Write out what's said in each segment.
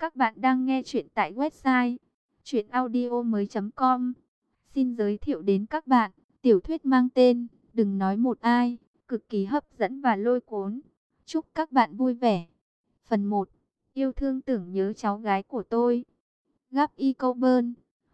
Các bạn đang nghe chuyện tại website chuyenaudio.com. Xin giới thiệu đến các bạn tiểu thuyết mang tên Đừng nói một ai, cực kỳ hấp dẫn và lôi cuốn. Chúc các bạn vui vẻ. Phần 1. Yêu thương tưởng nhớ cháu gái của tôi. Gabby Coburn,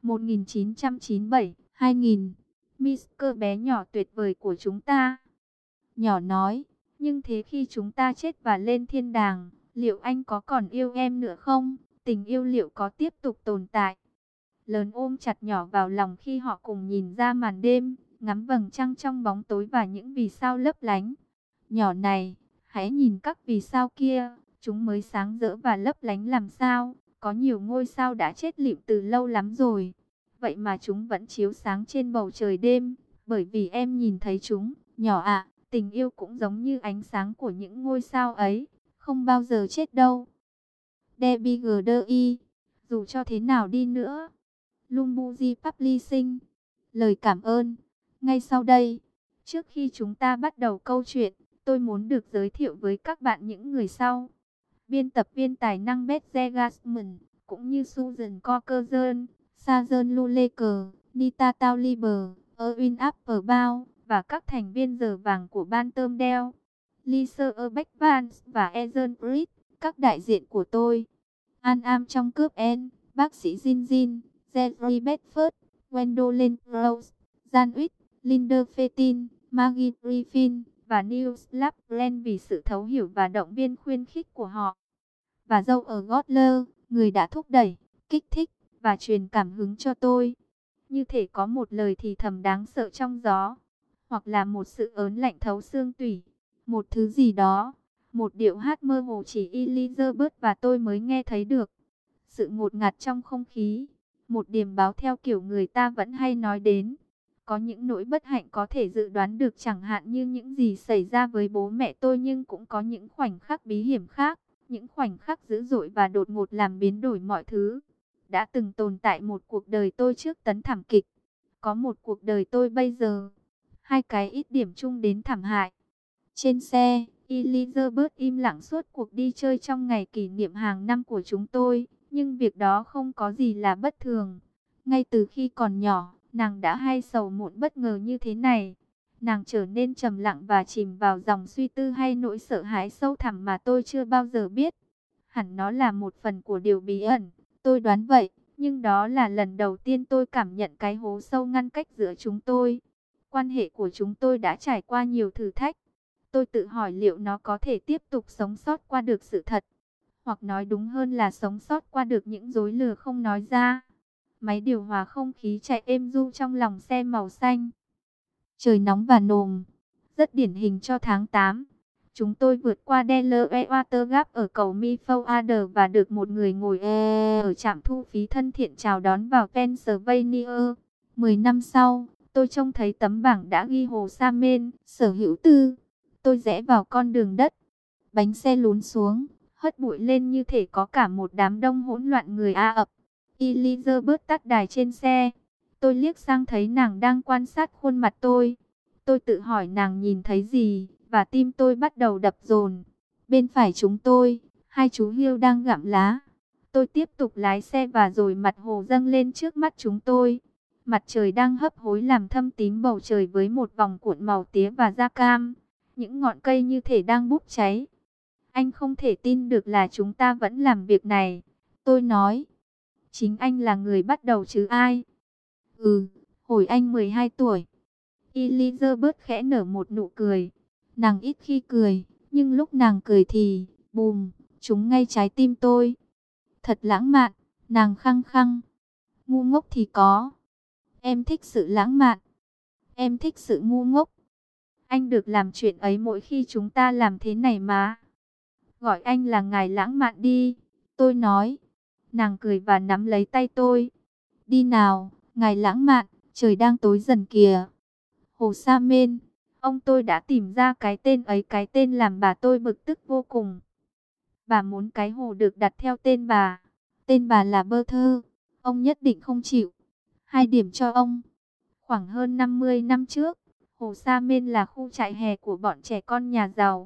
1997-2000. Misker bé nhỏ tuyệt vời của chúng ta. Nhỏ nói, nhưng thế khi chúng ta chết và lên thiên đàng, liệu anh có còn yêu em nữa không? Tình yêu liệu có tiếp tục tồn tại? Lớn ôm chặt nhỏ vào lòng khi họ cùng nhìn ra màn đêm, ngắm vầng trăng trong bóng tối và những vì sao lấp lánh. Nhỏ này, hãy nhìn các vì sao kia, chúng mới sáng rỡ và lấp lánh làm sao. Có nhiều ngôi sao đã chết lịm từ lâu lắm rồi, vậy mà chúng vẫn chiếu sáng trên bầu trời đêm, bởi vì em nhìn thấy chúng. Nhỏ ạ, tình yêu cũng giống như ánh sáng của những ngôi sao ấy, không bao giờ chết đâu. Debbie Gdy, dù cho thế nào đi nữa. Lumbuji Publishing. Lời cảm ơn. Ngay sau đây, trước khi chúng ta bắt đầu câu chuyện, tôi muốn được giới thiệu với các bạn những người sau. Biên tập viên tài năng Betsy Gasman, cũng như Susan Cockerson, Sajan Luleker, Nita Tauliber, Erwin Applebaum và các thành viên giờ vàng của ban tôm đeo, Lisa Beckvans và Ezen Reed, các đại diện của tôi. An Am trong cướp N, bác sĩ Jin Jin, Jerry Bedford, Gwendolyn Rose, Jan Wick, Linda Fettin, Maggie Griffin và Niels Lapren vì sự thấu hiểu và động viên khuyến khích của họ. Và dâu ở Gotler, người đã thúc đẩy, kích thích và truyền cảm hứng cho tôi. Như thể có một lời thì thầm đáng sợ trong gió, hoặc là một sự ớn lạnh thấu xương tủy, một thứ gì đó, một điệu hát mơ hồ chỉ Elizabeth và tôi mới nghe thấy được. Sự ngột ngạt trong không khí, một điềm báo theo kiểu người ta vẫn hay nói đến. Có những nỗi bất hạnh có thể dự đoán được, chẳng hạn như những gì xảy ra với bố mẹ tôi, nhưng cũng có những khoảnh khắc bí hiểm khác, những khoảnh khắc dữ dội và đột ngột làm biến đổi mọi thứ. Đã từng tồn tại một cuộc đời tôi trước tấn thảm kịch, có một cuộc đời tôi bây giờ. Hai cái ít điểm chung đến thảm hại. Trên xe, Elizabeth im lặng suốt cuộc đi chơi trong ngày kỷ niệm hàng năm của chúng tôi, nhưng việc đó không có gì là bất thường. Ngay từ khi còn nhỏ, nàng đã hay sầu muộn bất ngờ như thế này. Nàng trở nên trầm lặng và chìm vào dòng suy tư hay nỗi sợ hãi sâu thẳm mà tôi chưa bao giờ biết. Hẳn nó là một phần của điều bí ẩn, tôi đoán vậy, nhưng đó là lần đầu tiên tôi cảm nhận cái hố sâu ngăn cách giữa chúng tôi. Quan hệ của chúng tôi đã trải qua nhiều thử thách. Tôi tự hỏi liệu nó có thể tiếp tục sống sót qua được sự thật, hoặc nói đúng hơn là sống sót qua được những dối lừa không nói ra. Máy điều hòa không khí chạy êm ru trong lòng xe màu xanh. Trời nóng và nồm, rất điển hình cho tháng 8. Chúng tôi vượt qua Delaware Water Gap ở cầu Mayflower và được một người ngồi ở trạm thu phí thân thiện chào đón vào Pennsylvania. 10 năm sau, tôi trông thấy tấm bảng đã ghi Hồ Sa Men, sở hữu tư. Tôi rẽ vào con đường đất. Bánh xe lún xuống, hất bụi lên như thể có cả một đám đông hỗn loạn người a ập. Elizabeth tắt đài trên xe. Tôi liếc sang thấy nàng đang quan sát khuôn mặt tôi. Tôi tự hỏi nàng nhìn thấy gì, và tim tôi bắt đầu đập dồn. Bên phải chúng tôi, hai chú hươu đang gặm lá. Tôi tiếp tục lái xe và rồi mặt hồ dâng lên trước mắt chúng tôi. Mặt trời đang hấp hối làm thâm tím bầu trời với một vòng cuộn màu tía và da cam. Những ngọn cây như thể đang bốc cháy. Anh không thể tin được là chúng ta vẫn làm việc này, tôi nói. Chính anh là người bắt đầu chứ ai? Hồi anh 12 tuổi. Elizabeth khẽ nở một nụ cười. Nàng ít khi cười, nhưng lúc nàng cười thì, bùm, trúng ngay trái tim tôi. Thật lãng mạn, nàng khăng khăng. Ngu ngốc thì có. Em thích sự lãng mạn. Em thích sự ngu ngốc. Anh được làm chuyện ấy mỗi khi chúng ta làm thế này mà. Gọi anh là ngài lãng mạn đi, tôi nói. Nàng cười và nắm lấy tay tôi. Đi nào, ngài lãng mạn, trời đang tối dần kìa. Hồ Sa Men, ông tôi đã tìm ra cái tên ấy, cái tên làm bà tôi bực tức vô cùng. Bà muốn cái hồ được đặt theo tên bà. Tên bà là Bertha. Ông nhất định không chịu. 2 điểm cho ông. Khoảng hơn 50 năm trước, Hồ Sa Men là khu trại hè của bọn trẻ con nhà giàu.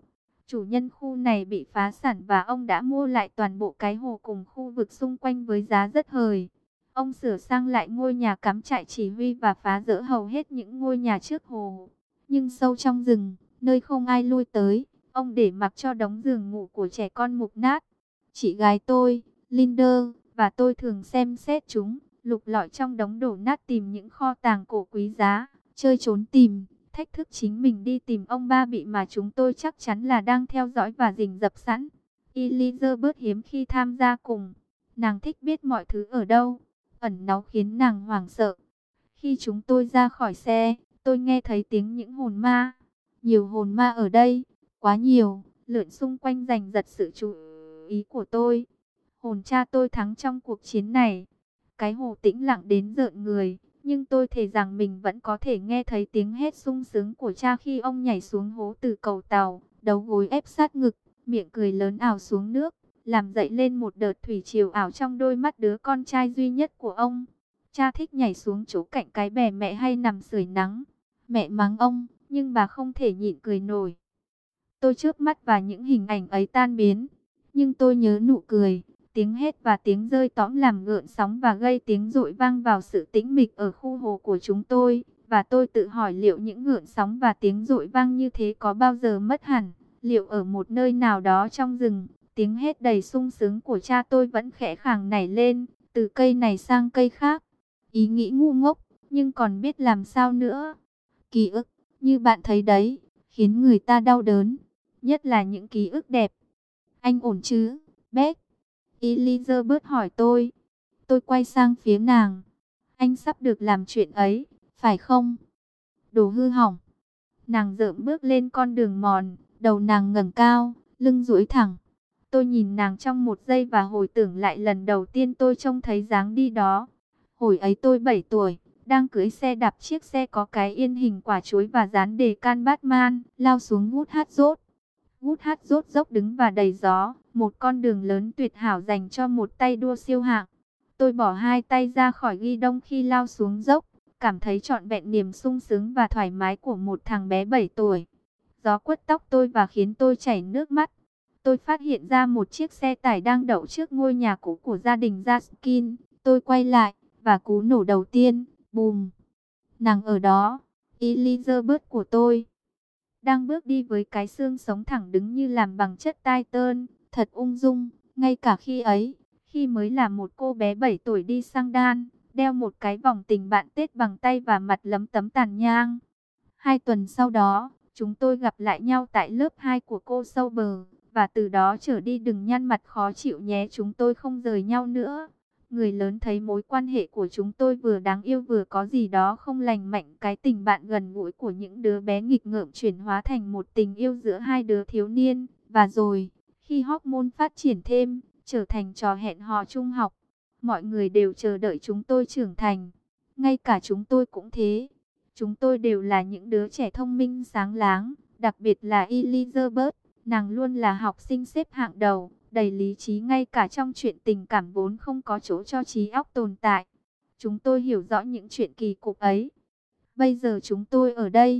Chủ nhân khu này bị phá sản và ông đã mua lại toàn bộ cái hồ cùng khu vực xung quanh với giá rất hời. Ông sửa sang lại ngôi nhà cắm trại chỉ huy và phá dỡ hầu hết những ngôi nhà trước hồ. Nhưng sâu trong rừng, nơi không ai lui tới, ông để mặc cho đống giường ngủ của trẻ con mục nát. Chị gái tôi, Linder, và tôi thường xem xét chúng, lục lọi trong đống đổ nát tìm những kho tàng cổ quý giá, chơi trốn tìm, thách thức chính mình đi tìm ông ba bị mà chúng tôi chắc chắn là đang theo dõi và rình rập sẵn. Elizabeth hiếm khi tham gia cùng, nàng thích biết mọi thứ ở đâu, ẩn náu khiến nàng hoảng sợ. Khi chúng tôi ra khỏi xe, tôi nghe thấy tiếng những hồn ma. Nhiều hồn ma ở đây, quá nhiều, lượn xung quanh giành giật sự chú ý của tôi. Hồn cha tôi thắng trong cuộc chiến này. Cái hồ tĩnh lặng đến rợn người, nhưng tôi thề rằng mình vẫn có thể nghe thấy tiếng hét sung sướng của cha khi ông nhảy xuống hố từ cầu tàu, đầu gối ép sát ngực, miệng cười lớn ảo xuống nước, làm dậy lên một đợt thủy triều ảo trong đôi mắt đứa con trai duy nhất của ông. Cha thích nhảy xuống chỗ cạnh cái bè mẹ hay nằm sưởi nắng. Mẹ mắng ông, nhưng bà không thể nhịn cười nổi. Tôi chớp mắt và những hình ảnh ấy tan biến. Nhưng tôi nhớ nụ cười, tiếng hét và tiếng rơi tõm làm gợn sóng và gây tiếng dội vang vào sự tĩnh mịch ở khu hồ của chúng tôi. Và tôi tự hỏi liệu những gợn sóng và tiếng dội vang như thế có bao giờ mất hẳn? Liệu ở một nơi nào đó trong rừng, tiếng hét đầy sung sướng của cha tôi vẫn khẽ khàng nảy lên, từ cây này sang cây khác? Ý nghĩ ngu ngốc, nhưng còn biết làm sao nữa. Ký ức, như bạn thấy đấy, khiến người ta đau đớn, nhất là những ký ức đẹp. Anh ổn chứ, Beth? Elizabeth hỏi tôi. Tôi quay sang phía nàng. Anh sắp được làm chuyện ấy, phải không? Đồ hư hỏng. Nàng dợm bước lên con đường mòn, đầu nàng ngẩng cao, lưng duỗi thẳng. Tôi nhìn nàng trong một giây và hồi tưởng lại lần đầu tiên tôi trông thấy dáng đi đó. Hồi ấy tôi 7 tuổi, đang cưỡi xe đạp chiếc xe có cái yên hình quả chuối và dán đề can Batman, lao xuống Woodhat. Woodhat dốc đứng và đầy gió, một con đường lớn tuyệt hảo dành cho một tay đua siêu hạng. Tôi bỏ hai tay ra khỏi ghi đông khi lao xuống dốc, cảm thấy trọn vẹn niềm sung sướng và thoải mái của một thằng bé 7 tuổi. Gió quất tóc tôi và khiến tôi chảy nước mắt. Tôi phát hiện ra một chiếc xe tải đang đậu trước ngôi nhà cũ của gia đình Jaskin. Tôi quay lại, và cú nổ đầu tiên, bùm. Nàng ở đó, Elizabeth của tôi, đang bước đi với cái xương sống thẳng đứng như làm bằng chất titanium, thật ung dung, ngay cả khi ấy, khi mới là một cô bé 7 tuổi đi sang đan, đeo một cái vòng tình bạn Tết bằng tay và mặt lấm tấm tàn nhang. 2 tuần sau đó, chúng tôi gặp lại nhau tại lớp 2 của cô Sauber, và từ đó trở đi đừng nhăn mặt khó chịu nhé, chúng tôi không rời nhau nữa. Người lớn thấy mối quan hệ của chúng tôi vừa đáng yêu vừa có gì đó không lành mạnh. Cái tình bạn gần gũi của những đứa bé nghịch ngợm chuyển hóa thành một tình yêu giữa hai đứa thiếu niên. Và rồi, khi hormone phát triển thêm, trở thành trò hẹn hò trung học, mọi người đều chờ đợi chúng tôi trưởng thành. Ngay cả chúng tôi cũng thế. Chúng tôi đều là những đứa trẻ thông minh sáng láng, đặc biệt là Elizabeth. Nàng luôn là học sinh xếp hạng đầu, đầy lý trí ngay cả trong chuyện tình cảm vốn không có chỗ cho trí óc tồn tại. Chúng tôi hiểu rõ những chuyện kỳ cục ấy. Bây giờ chúng tôi ở đây,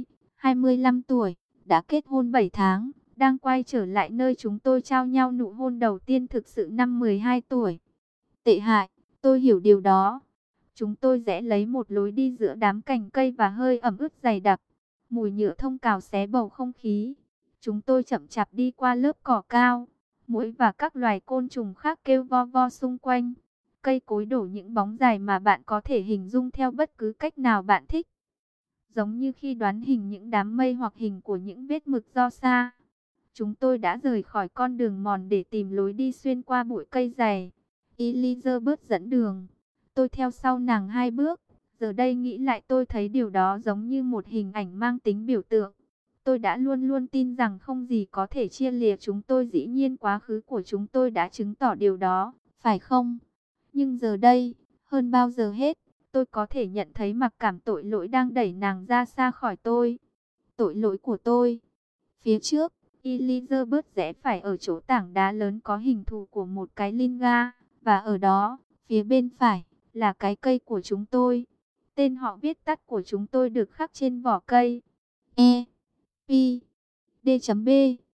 25 tuổi, đã kết hôn 7 tháng, đang quay trở lại nơi chúng tôi trao nhau nụ hôn đầu tiên thực sự năm 12 tuổi. Tệ hại, tôi hiểu điều đó. Chúng tôi rẽ lấy một lối đi giữa đám cành cây và hơi ẩm ướt dày đặc. Mùi nhựa thông cào xé bầu không khí. Chúng tôi chậm chạp đi qua lớp cỏ cao. Muỗi và các loài côn trùng khác kêu vo vo xung quanh. Cây cối đổ những bóng dài mà bạn có thể hình dung theo bất cứ cách nào bạn thích. Giống như khi đoán hình những đám mây hoặc hình của những vết mực do xa. Chúng tôi đã rời khỏi con đường mòn để tìm lối đi xuyên qua bụi cây dày. Elizabeth dẫn đường. Tôi theo sau nàng 2 bước. Giờ đây nghĩ lại tôi thấy điều đó giống như một hình ảnh mang tính biểu tượng. Tôi đã luôn luôn tin rằng không gì có thể chia lìa chúng tôi, dĩ nhiên quá khứ của chúng tôi đã chứng tỏ điều đó, phải không? Nhưng giờ đây, hơn bao giờ hết, tôi có thể nhận thấy mặc cảm tội lỗi đang đẩy nàng ra xa khỏi tôi. Tội lỗi của tôi. Phía trước, Elizabeth rẽ phải ở chỗ tảng đá lớn có hình thù của một cái linga, và ở đó, phía bên phải, là cái cây của chúng tôi. Tên họ viết tắt của chúng tôi được khắc trên vỏ cây. E. P. D.B.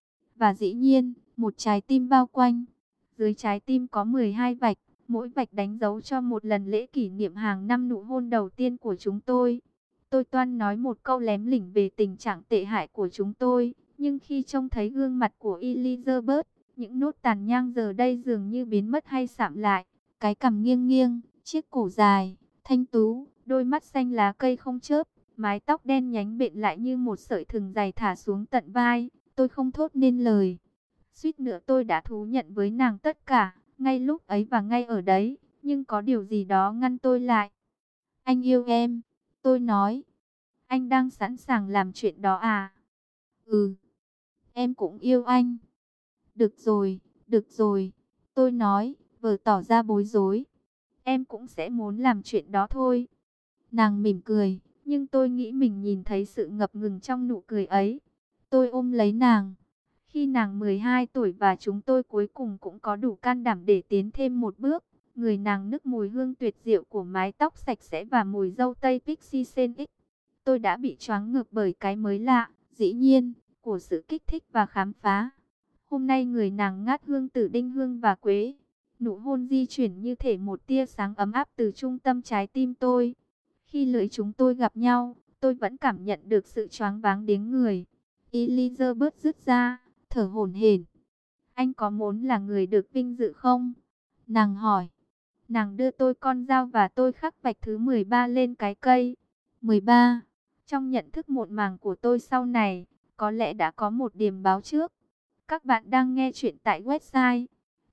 Và dĩ nhiên, một trái tim bao quanh. Dưới trái tim có 12 vạch, mỗi vạch đánh dấu cho một lần lễ kỷ niệm hàng năm nụ hôn đầu tiên của chúng tôi. Tôi toan nói một câu lém lỉnh về tình trạng tệ hại của chúng tôi, nhưng khi trông thấy gương mặt của Elizabeth, những nốt tàn nhang giờ đây dường như biến mất hay sạm lại. Cái cằm nghiêng nghiêng, chiếc cổ dài, thanh tú, đôi mắt xanh lá cây không chớp, mái tóc đen nhánh bện lại như một sợi thừng dày thả xuống tận vai. Tôi không thốt nên lời. Suýt nữa tôi đã thú nhận với nàng tất cả, ngay lúc ấy và ngay ở đấy, nhưng có điều gì đó ngăn tôi lại. Anh yêu em, tôi nói. Anh đang sẵn sàng làm chuyện đó à? Ừ, em cũng yêu anh. Được rồi, tôi nói, vừa tỏ ra bối rối. Em cũng sẽ muốn làm chuyện đó thôi. Nàng mỉm cười, nhưng tôi nghĩ mình nhìn thấy sự ngập ngừng trong nụ cười ấy. Tôi ôm lấy nàng. Khi nàng 12 tuổi và chúng tôi cuối cùng cũng có đủ can đảm để tiến thêm một bước. Người nàng nức mùi hương tuyệt diệu của mái tóc sạch sẽ và mùi dâu tây Pixie Sense X. Tôi đã bị choáng ngợp bởi cái mới lạ, dĩ nhiên, của sự kích thích và khám phá. Hôm nay người nàng ngát hương tử đinh hương và quế. Nụ hôn di chuyển như thể một tia sáng ấm áp từ trung tâm trái tim tôi. Khi lưỡi chúng tôi gặp nhau, tôi vẫn cảm nhận được sự choáng váng đến người. Elizabeth rứt ra, thở hổn hển. Anh có muốn là người được vinh dự không? Nàng hỏi. Nàng đưa tôi con dao và tôi khắc vạch thứ 13 lên cái cây. 13. Trong nhận thức muộn màng của tôi sau này, có lẽ đã có một điểm báo trước. Các bạn đang nghe chuyện tại website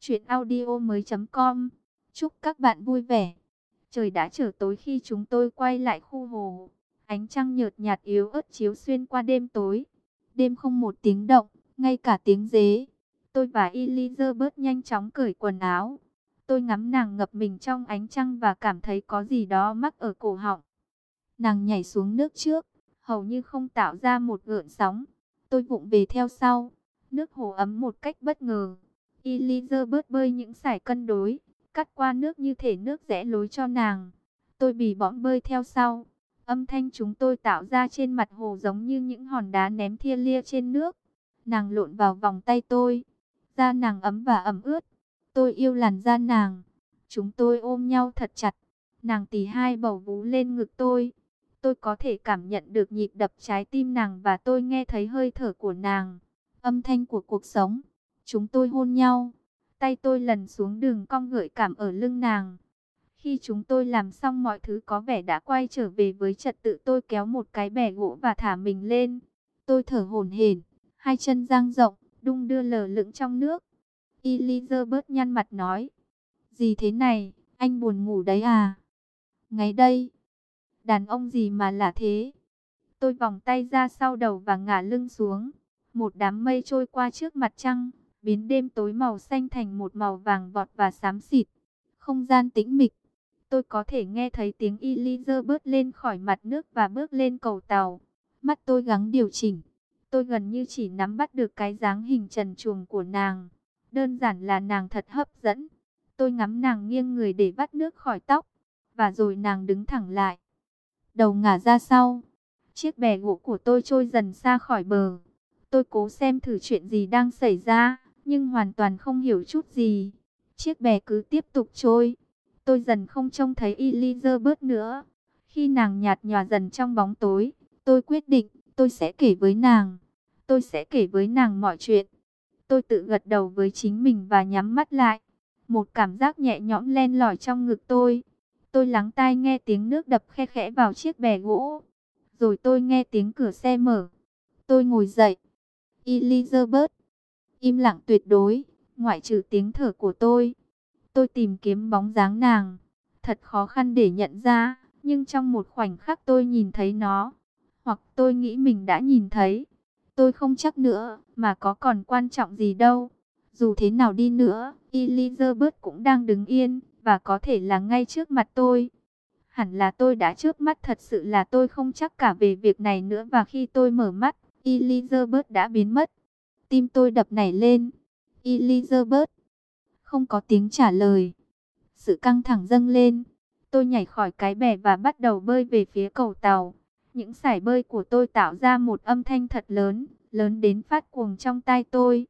chuyenaudio.com. Chúc các bạn vui vẻ. Trời đã trở tối khi chúng tôi quay lại khu hồ. Ánh trăng nhợt nhạt yếu ớt chiếu xuyên qua đêm tối. Đêm không một tiếng động, ngay cả tiếng dế. Tôi và Elizabeth nhanh chóng cởi quần áo. Tôi ngắm nàng ngập mình trong ánh trăng và cảm thấy có gì đó mắc ở cổ họng. Nàng nhảy xuống nước trước, hầu như không tạo ra một gợn sóng. Tôi vụng về theo sau. Nước hồ ấm một cách bất ngờ. Elizabeth bơi những sải cân đối, cắt qua nước như thể nước rẽ lối cho nàng. Tôi bì bõm bơi theo sau. Âm thanh chúng tôi tạo ra trên mặt hồ giống như những hòn đá ném thia lia trên nước. Nàng lộn vào vòng tay tôi. Da nàng ấm và ẩm ướt. Tôi yêu làn da nàng. Chúng tôi ôm nhau thật chặt. Nàng tì hai bầu vú lên ngực tôi. Tôi có thể cảm nhận được nhịp đập trái tim nàng và tôi nghe thấy hơi thở của nàng. Âm thanh của cuộc sống. Chúng tôi hôn nhau. Tay tôi lần xuống đường cong gợi cảm ở lưng nàng. Khi chúng tôi làm xong mọi thứ có vẻ đã quay trở về với trật tự, tôi kéo một cái bè gỗ và thả mình lên. Tôi thở hổn hển, hai chân dang rộng, đung đưa lờ lững trong nước. Elizabeth nhăn mặt nói. Gì thế này, anh buồn ngủ đấy à? Ngay đây. Đàn ông gì mà lạ thế? Tôi vòng tay ra sau đầu và ngả lưng xuống. Một đám mây trôi qua trước mặt trăng, biến đêm tối màu xanh thành một màu vàng vọt và xám xịt. Không gian tĩnh mịch. Tôi có thể nghe thấy tiếng Elizabeth lên khỏi mặt nước và bước lên cầu tàu. Mắt tôi gắng điều chỉnh. Tôi gần như chỉ nắm bắt được cái dáng hình trần truồng của nàng. Đơn giản là nàng thật hấp dẫn. Tôi ngắm nàng nghiêng người để vắt nước khỏi tóc. Và rồi nàng đứng thẳng lại. Đầu ngả ra sau. Chiếc bè gỗ của tôi trôi dần xa khỏi bờ. Tôi cố xem thử chuyện gì đang xảy ra, nhưng hoàn toàn không hiểu chút gì. Chiếc bè cứ tiếp tục trôi. Tôi dần không trông thấy Elizabeth nữa. Khi nàng nhạt nhòa dần trong bóng tối, tôi quyết định tôi sẽ kể với nàng. Tôi sẽ kể với nàng mọi chuyện. Tôi tự gật đầu với chính mình và nhắm mắt lại. Một cảm giác nhẹ nhõm len lỏi trong ngực tôi. Tôi lắng tai nghe tiếng nước đập khe khẽ vào chiếc bè gỗ. Rồi tôi nghe tiếng cửa xe mở. Tôi ngồi dậy. Elizabeth. Im lặng tuyệt đối, ngoại trừ tiếng thở của tôi. Tôi tìm kiếm bóng dáng nàng. Thật khó khăn để nhận ra, nhưng trong một khoảnh khắc tôi nhìn thấy nó. Hoặc tôi nghĩ mình đã nhìn thấy. Tôi không chắc nữa, mà có còn quan trọng gì đâu. Dù thế nào đi nữa, Elizabeth cũng đang đứng yên, và có thể là ngay trước mặt tôi. Hẳn là tôi đã chớp mắt, thật sự là tôi không chắc cả về việc này nữa. Và khi tôi mở mắt, Elizabeth đã biến mất. Tim tôi đập nảy lên. Elizabeth. Không có tiếng trả lời. Sự căng thẳng dâng lên. Tôi nhảy khỏi cái bè và bắt đầu bơi về phía cầu tàu. Những sải bơi của tôi tạo ra một âm thanh thật lớn, lớn đến phát cuồng trong tai tôi.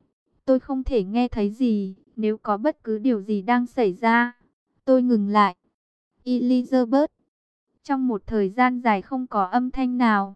Tôi không thể nghe thấy gì, nếu có bất cứ điều gì đang xảy ra. Tôi ngừng lại. Elizabeth. Trong một thời gian dài không có âm thanh nào.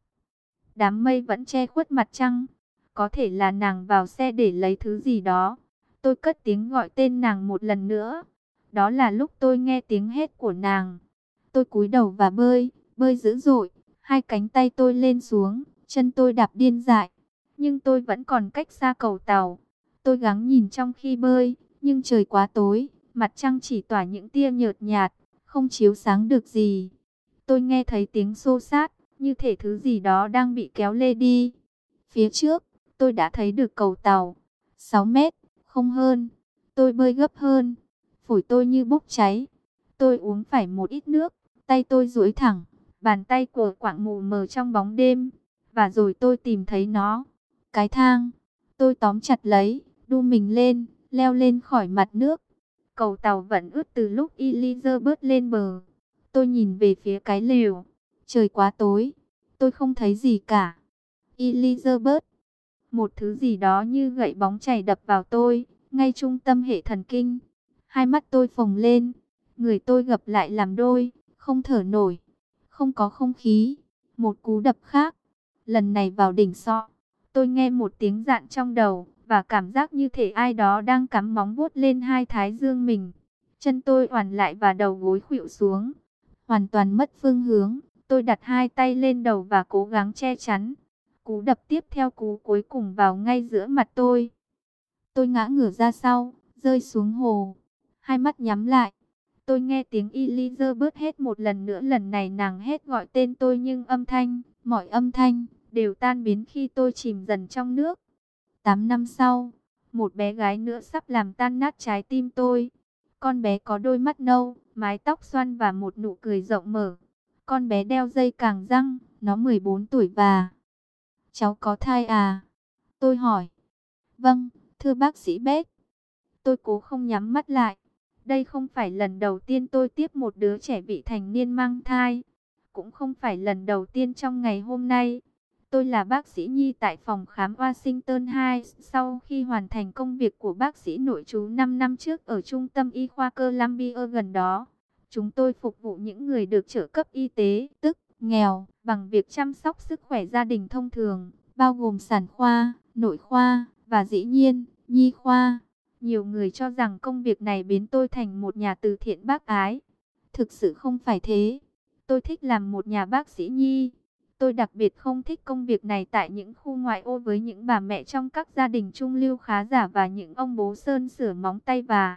Đám mây vẫn che khuất mặt trăng. Có thể là nàng vào xe để lấy thứ gì đó. Tôi cất tiếng gọi tên nàng một lần nữa. Đó là lúc tôi nghe tiếng hét của nàng. Tôi cúi đầu và bơi, bơi dữ dội. Hai cánh tay tôi lên xuống, chân tôi đạp điên dại. Nhưng tôi vẫn còn cách xa cầu tàu. Tôi gắng nhìn trong khi bơi, nhưng trời quá tối, mặt trăng chỉ tỏa những tia nhợt nhạt, không chiếu sáng được gì. Tôi nghe thấy tiếng xô xát, như thể thứ gì đó đang bị kéo lê đi. Phía trước, tôi đã thấy được cầu tàu, 6 mét, không hơn. Tôi bơi gấp hơn, phổi tôi như bốc cháy. Tôi uống phải một ít nước, tay tôi duỗi thẳng, bàn tay của quạng mù mờ trong bóng đêm. Và rồi tôi tìm thấy nó, cái thang. Tôi tóm chặt lấy, đu mình lên, leo lên khỏi mặt nước. Cầu tàu vẫn ướt từ lúc Elizabeth lên bờ. Tôi nhìn về phía cái lều. Trời quá tối, tôi không thấy gì cả. Elizabeth, một thứ gì đó như gậy bóng chảy đập vào tôi, ngay trung tâm hệ thần kinh. Hai mắt tôi phồng lên, người tôi gập lại làm đôi, không thở nổi, không có không khí. Một cú đập khác, lần này vào đỉnh sọ. Tôi nghe một tiếng rạn trong đầu, và cảm giác như thể ai đó đang cắm móng vuốt lên hai thái dương mình. Chân tôi oằn lại và đầu gối khuỵu xuống. Hoàn toàn mất phương hướng, tôi đặt hai tay lên đầu và cố gắng che chắn. Cú đập tiếp theo cú cuối cùng vào ngay giữa mặt tôi. Tôi ngã ngửa ra sau, rơi xuống hồ. Hai mắt nhắm lại. Tôi nghe tiếng Elizabeth hét một lần nữa. Lần này nàng hét gọi tên tôi nhưng mọi âm thanh, đều tan biến khi tôi chìm dần trong nước. 8 năm sau, một bé gái nữa sắp làm tan nát trái tim tôi. Con bé có đôi mắt nâu, mái tóc xoăn và một nụ cười rộng mở. Con bé đeo dây càng răng, nó 14 tuổi và... Cháu có thai à? Tôi hỏi. Vâng, thưa bác sĩ Beck. Tôi cố không nhắm mắt lại. Đây không phải lần đầu tiên tôi tiếp một đứa trẻ vị thành niên mang thai. Cũng không phải lần đầu tiên trong ngày hôm nay. Tôi là bác sĩ nhi tại phòng khám Washington Heights. Sau khi hoàn thành công việc của bác sĩ nội trú 5 năm trước ở trung tâm y khoa Columbia gần đó, chúng tôi phục vụ những người được trợ cấp y tế, tức nghèo, bằng việc chăm sóc sức khỏe gia đình thông thường, bao gồm sản khoa, nội khoa và dĩ nhiên, nhi khoa. Nhiều người cho rằng công việc này biến tôi thành một nhà từ thiện bác ái. Thực sự không phải thế. Tôi thích làm một nhà bác sĩ nhi. Tôi đặc biệt không thích công việc này tại những khu ngoại ô với những bà mẹ trong các gia đình trung lưu khá giả và những ông bố sơn sửa móng tay và,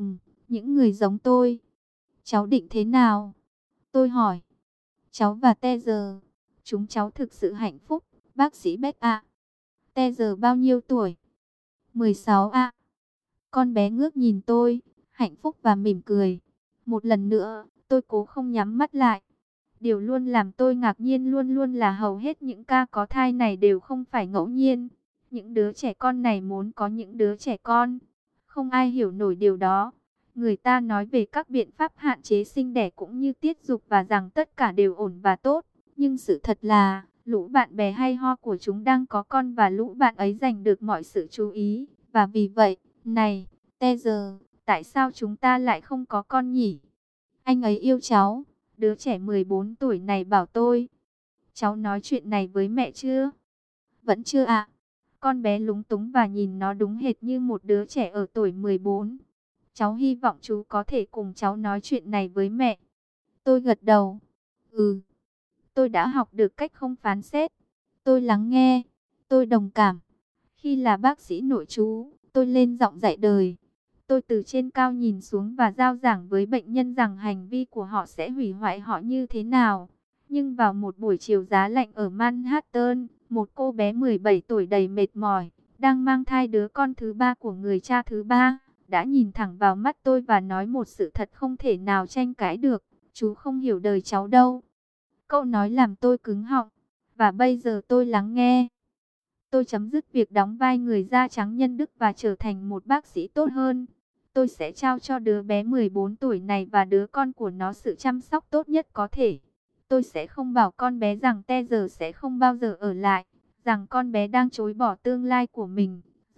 những người giống tôi. Cháu định thế nào? Tôi hỏi. Cháu và Teaser, chúng cháu thực sự hạnh phúc, bác sĩ Beck ạ. Teaser bao nhiêu tuổi? 16 ạ. Con bé ngước nhìn tôi, hạnh phúc và mỉm cười. Một lần nữa, tôi cố không nhắm mắt lại. Điều luôn làm tôi ngạc nhiên luôn luôn là hầu hết những ca có thai này đều không phải ngẫu nhiên. Những đứa trẻ con này muốn có những đứa trẻ con. Không ai hiểu nổi điều đó. Người ta nói về các biện pháp hạn chế sinh đẻ cũng như tiết dục và rằng tất cả đều ổn và tốt. Nhưng sự thật là, lũ bạn bè hay ho của chúng đang có con và lũ bạn ấy giành được mọi sự chú ý. Và vì vậy, này, Teaser, tại sao chúng ta lại không có con nhỉ? Anh ấy yêu cháu. Đứa trẻ 14 tuổi này bảo tôi. Cháu nói chuyện này với mẹ chưa? Vẫn chưa ạ. Con bé lúng túng và nhìn nó đúng hệt như một đứa trẻ ở tuổi 14. Cháu hy vọng chú có thể cùng cháu nói chuyện này với mẹ. Tôi gật đầu. Ừ. Tôi đã học được cách không phán xét. Tôi lắng nghe. Tôi đồng cảm. Khi là bác sĩ nội trú, tôi lên giọng dạy đời. Tôi từ trên cao nhìn xuống và giao giảng với bệnh nhân rằng hành vi của họ sẽ hủy hoại họ như thế nào. Nhưng vào một buổi chiều giá lạnh ở Manhattan, một cô bé 17 tuổi đầy mệt mỏi, đang mang thai đứa con thứ ba của người cha thứ ba, đã nhìn thẳng vào mắt tôi và nói một sự thật không thể nào tranh cãi được. Chú không hiểu đời cháu đâu. Câu nói làm tôi cứng họng, và bây giờ tôi lắng nghe. Tôi chấm dứt việc đóng vai người da trắng nhân đức và trở thành một bác sĩ tốt hơn. Tôi sẽ trao cho đứa bé 14 tuổi này và đứa con của nó sự chăm sóc tốt nhất có thể. Tôi sẽ không bảo con bé rằng Teaser sẽ không bao giờ ở lại, rằng con bé đang chối bỏ tương lai của mình,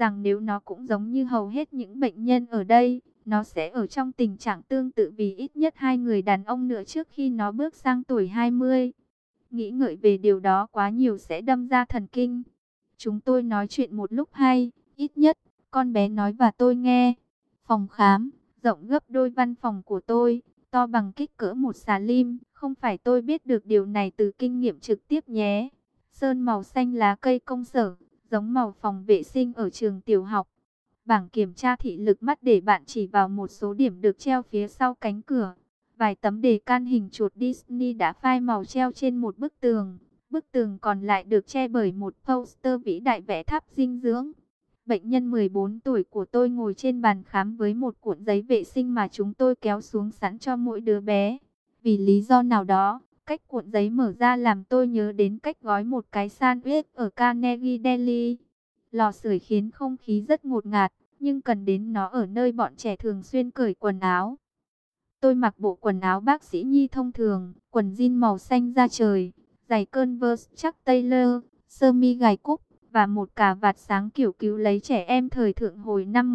rằng nếu nó cũng giống như hầu hết những bệnh nhân ở đây, nó sẽ ở trong tình trạng tương tự vì ít nhất 2 người đàn ông nữa trước khi nó bước sang tuổi 20. Nghĩ ngợi về điều đó quá nhiều sẽ đâm ra thần kinh. Chúng tôi nói chuyện một lúc hay, ít nhất, con bé nói và tôi nghe. Phòng khám, rộng gấp đôi văn phòng của tôi, to bằng kích cỡ một xà lim. Không phải tôi biết được điều này từ kinh nghiệm trực tiếp nhé. Sơn màu xanh lá cây công sở, giống màu phòng vệ sinh ở trường tiểu học. Bảng kiểm tra thị lực mắt để bạn chỉ vào một số điểm được treo phía sau cánh cửa. Vài tấm đề can hình chuột Disney đã phai màu treo trên một bức tường. Bức tường còn lại được che bởi một poster vĩ đại vẽ tháp dinh dưỡng. Bệnh nhân 14 tuổi của tôi ngồi trên bàn khám với một cuộn giấy vệ sinh mà chúng tôi kéo xuống sẵn cho mỗi đứa bé. Vì lý do nào đó, cách cuộn giấy mở ra làm tôi nhớ đến cách gói một cái sandwich ở Carnegie Deli. Lò sưởi khiến không khí rất ngột ngạt, nhưng cần đến nó ở nơi bọn trẻ thường xuyên cởi quần áo. Tôi mặc bộ quần áo bác sĩ nhi thông thường, quần jean màu xanh da trời, giày Converse chắc Taylor, sơ mi gài cúc và một cà vạt sáng kiểu cứu lấy trẻ em thời thượng hồi năm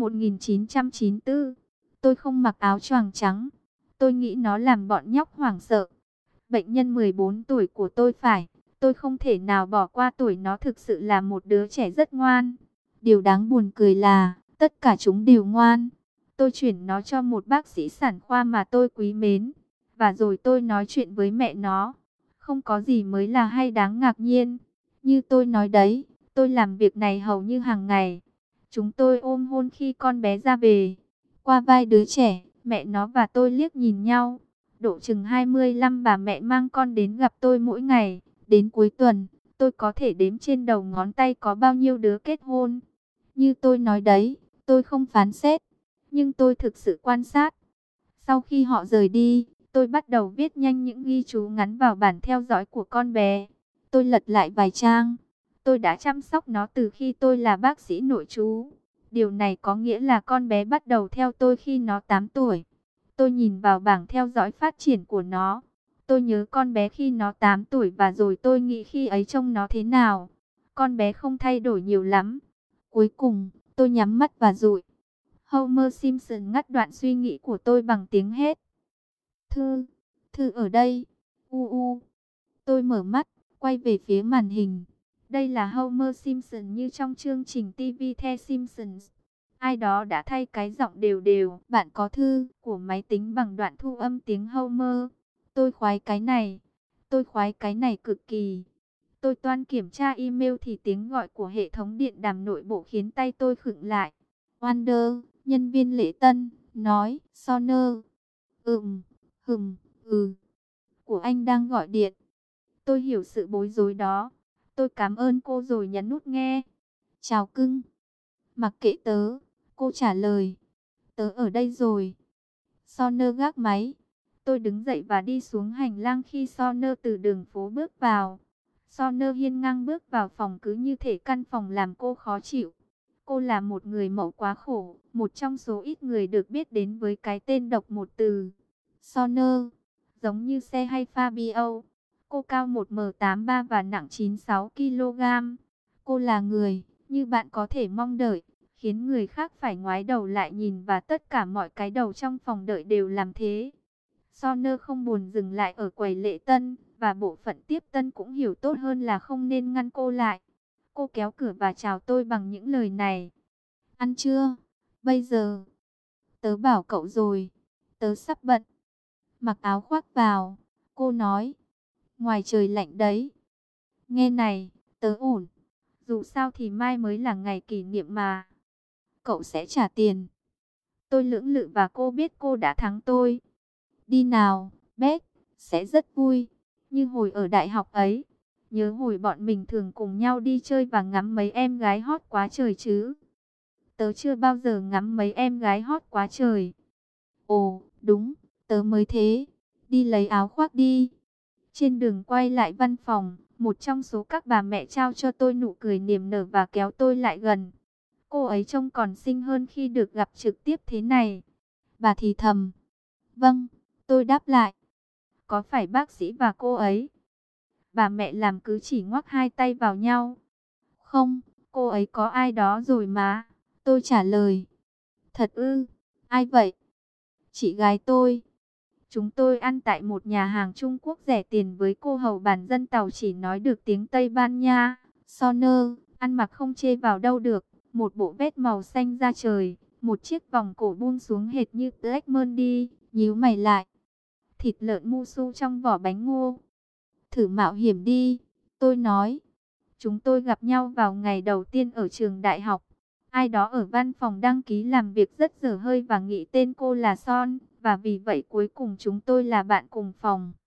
1994. Tôi không mặc áo choàng trắng. Tôi nghĩ nó làm bọn nhóc hoảng sợ. Bệnh nhân 14 tuổi của tôi không thể nào bỏ qua tuổi nó, thực sự là một đứa trẻ rất ngoan. Điều đáng buồn cười là, tất cả chúng đều ngoan. Tôi chuyển nó cho một bác sĩ sản khoa mà tôi quý mến. Và rồi tôi nói chuyện với mẹ nó. Không có gì mới là hay đáng ngạc nhiên. Như tôi nói đấy, tôi làm việc này hầu như hàng ngày. Chúng tôi ôm hôn khi con bé ra về. Qua vai đứa trẻ, mẹ nó và tôi liếc nhìn nhau. Độ chừng 25 bà mẹ mang con đến gặp tôi mỗi ngày. Đến cuối tuần, tôi có thể đếm trên đầu ngón tay có bao nhiêu đứa kết hôn. Như tôi nói đấy, tôi không phán xét, nhưng tôi thực sự quan sát. Sau khi họ rời đi, tôi bắt đầu viết nhanh những ghi chú ngắn vào bản theo dõi của con bé. Tôi lật lại vài trang. Tôi đã chăm sóc nó từ khi tôi là bác sĩ nội trú. Điều này có nghĩa là con bé bắt đầu theo tôi khi nó 8 tuổi. Tôi nhìn vào bảng theo dõi phát triển của nó. Tôi nhớ con bé khi nó 8 tuổi và rồi tôi nghĩ khi ấy trông nó thế nào. Con bé không thay đổi nhiều lắm. Cuối cùng, tôi nhắm mắt và dụi. Homer Simpson ngắt đoạn suy nghĩ của tôi bằng tiếng hét. Thư, thư ở đây. Tôi mở mắt, quay về phía màn hình. Đây là Homer Simpson như trong chương trình TV The Simpsons. Ai đó đã thay cái giọng đều đều, bạn có thư của máy tính bằng đoạn thu âm tiếng Homer. Tôi khoái cái này. Tôi khoái cái này cực kỳ. Tôi toan kiểm tra email thì tiếng gọi của hệ thống điện đàm nội bộ khiến tay tôi khựng lại. Wander, nhân viên lễ tân, nói, Sonner. Của anh đang gọi điện. Tôi hiểu sự bối rối đó. Tôi cảm ơn cô rồi nhấn nút nghe. Chào cưng. Mặc kệ tớ, cô trả lời. Tớ ở đây rồi. Sonner gác máy. Tôi đứng dậy và đi xuống hành lang khi Sonner từ đường phố bước vào. Sonner hiên ngang bước vào phòng cứ như thể căn phòng làm cô khó chịu. Cô là một người mẫu quá khổ, một trong số ít người được biết đến với cái tên độc một từ. Sonner, giống như xe hay Fabio. Cô cao 1m83 và nặng 96 kg. Cô là người, như bạn có thể mong đợi, khiến người khác phải ngoái đầu lại nhìn và tất cả mọi cái đầu trong phòng đợi đều làm thế. Sonner không buồn dừng lại ở quầy lễ tân, và bộ phận tiếp tân cũng hiểu tốt hơn là không nên ngăn cô lại. Cô kéo cửa và chào tôi bằng những lời này. Ăn chưa? Bây giờ. Tớ bảo cậu rồi. Tớ sắp bận. Mặc áo khoác vào. Cô nói. Ngoài trời lạnh đấy. Nghe này, tớ ổn. Dù sao thì mai mới là ngày kỷ niệm mà. Cậu sẽ trả tiền. Tôi lưỡng lự và cô biết cô đã thắng tôi. Đi nào, Beth, sẽ rất vui. Như hồi ở đại học ấy. Nhớ hồi bọn mình thường cùng nhau đi chơi và ngắm mấy em gái hot quá trời chứ. Tớ chưa bao giờ ngắm mấy em gái hot quá trời. Ồ, đúng, tớ mới thế. Đi lấy áo khoác đi. Trên đường quay lại văn phòng, một trong số các bà mẹ trao cho tôi nụ cười niềm nở và kéo tôi lại gần. Cô ấy trông còn xinh hơn khi được gặp trực tiếp thế này. Bà thì thầm. Vâng, tôi đáp lại. Có phải bác sĩ và cô ấy? Bà mẹ làm cứ chỉ ngoắc hai tay vào nhau. Không, cô ấy có ai đó rồi mà. Tôi trả lời. Thật ư? Ai vậy? Chị gái tôi. Chúng tôi ăn tại một nhà hàng Trung Quốc rẻ tiền với cô hầu bản dân tàu chỉ nói được tiếng Tây Ban Nha. Sonner, ăn mặc không chê vào đâu được. Một bộ vest màu xanh da trời, một chiếc vòng cổ buông xuống hệt như Black Monday, nhíu mày lại. Thịt lợn musu trong vỏ bánh ngô. Thử mạo hiểm đi, tôi nói. Chúng tôi gặp nhau vào ngày đầu tiên ở trường đại học. Ai đó ở văn phòng đăng ký làm việc rất dở hơi và nghĩ tên cô là Son, và vì vậy cuối cùng chúng tôi là bạn cùng phòng.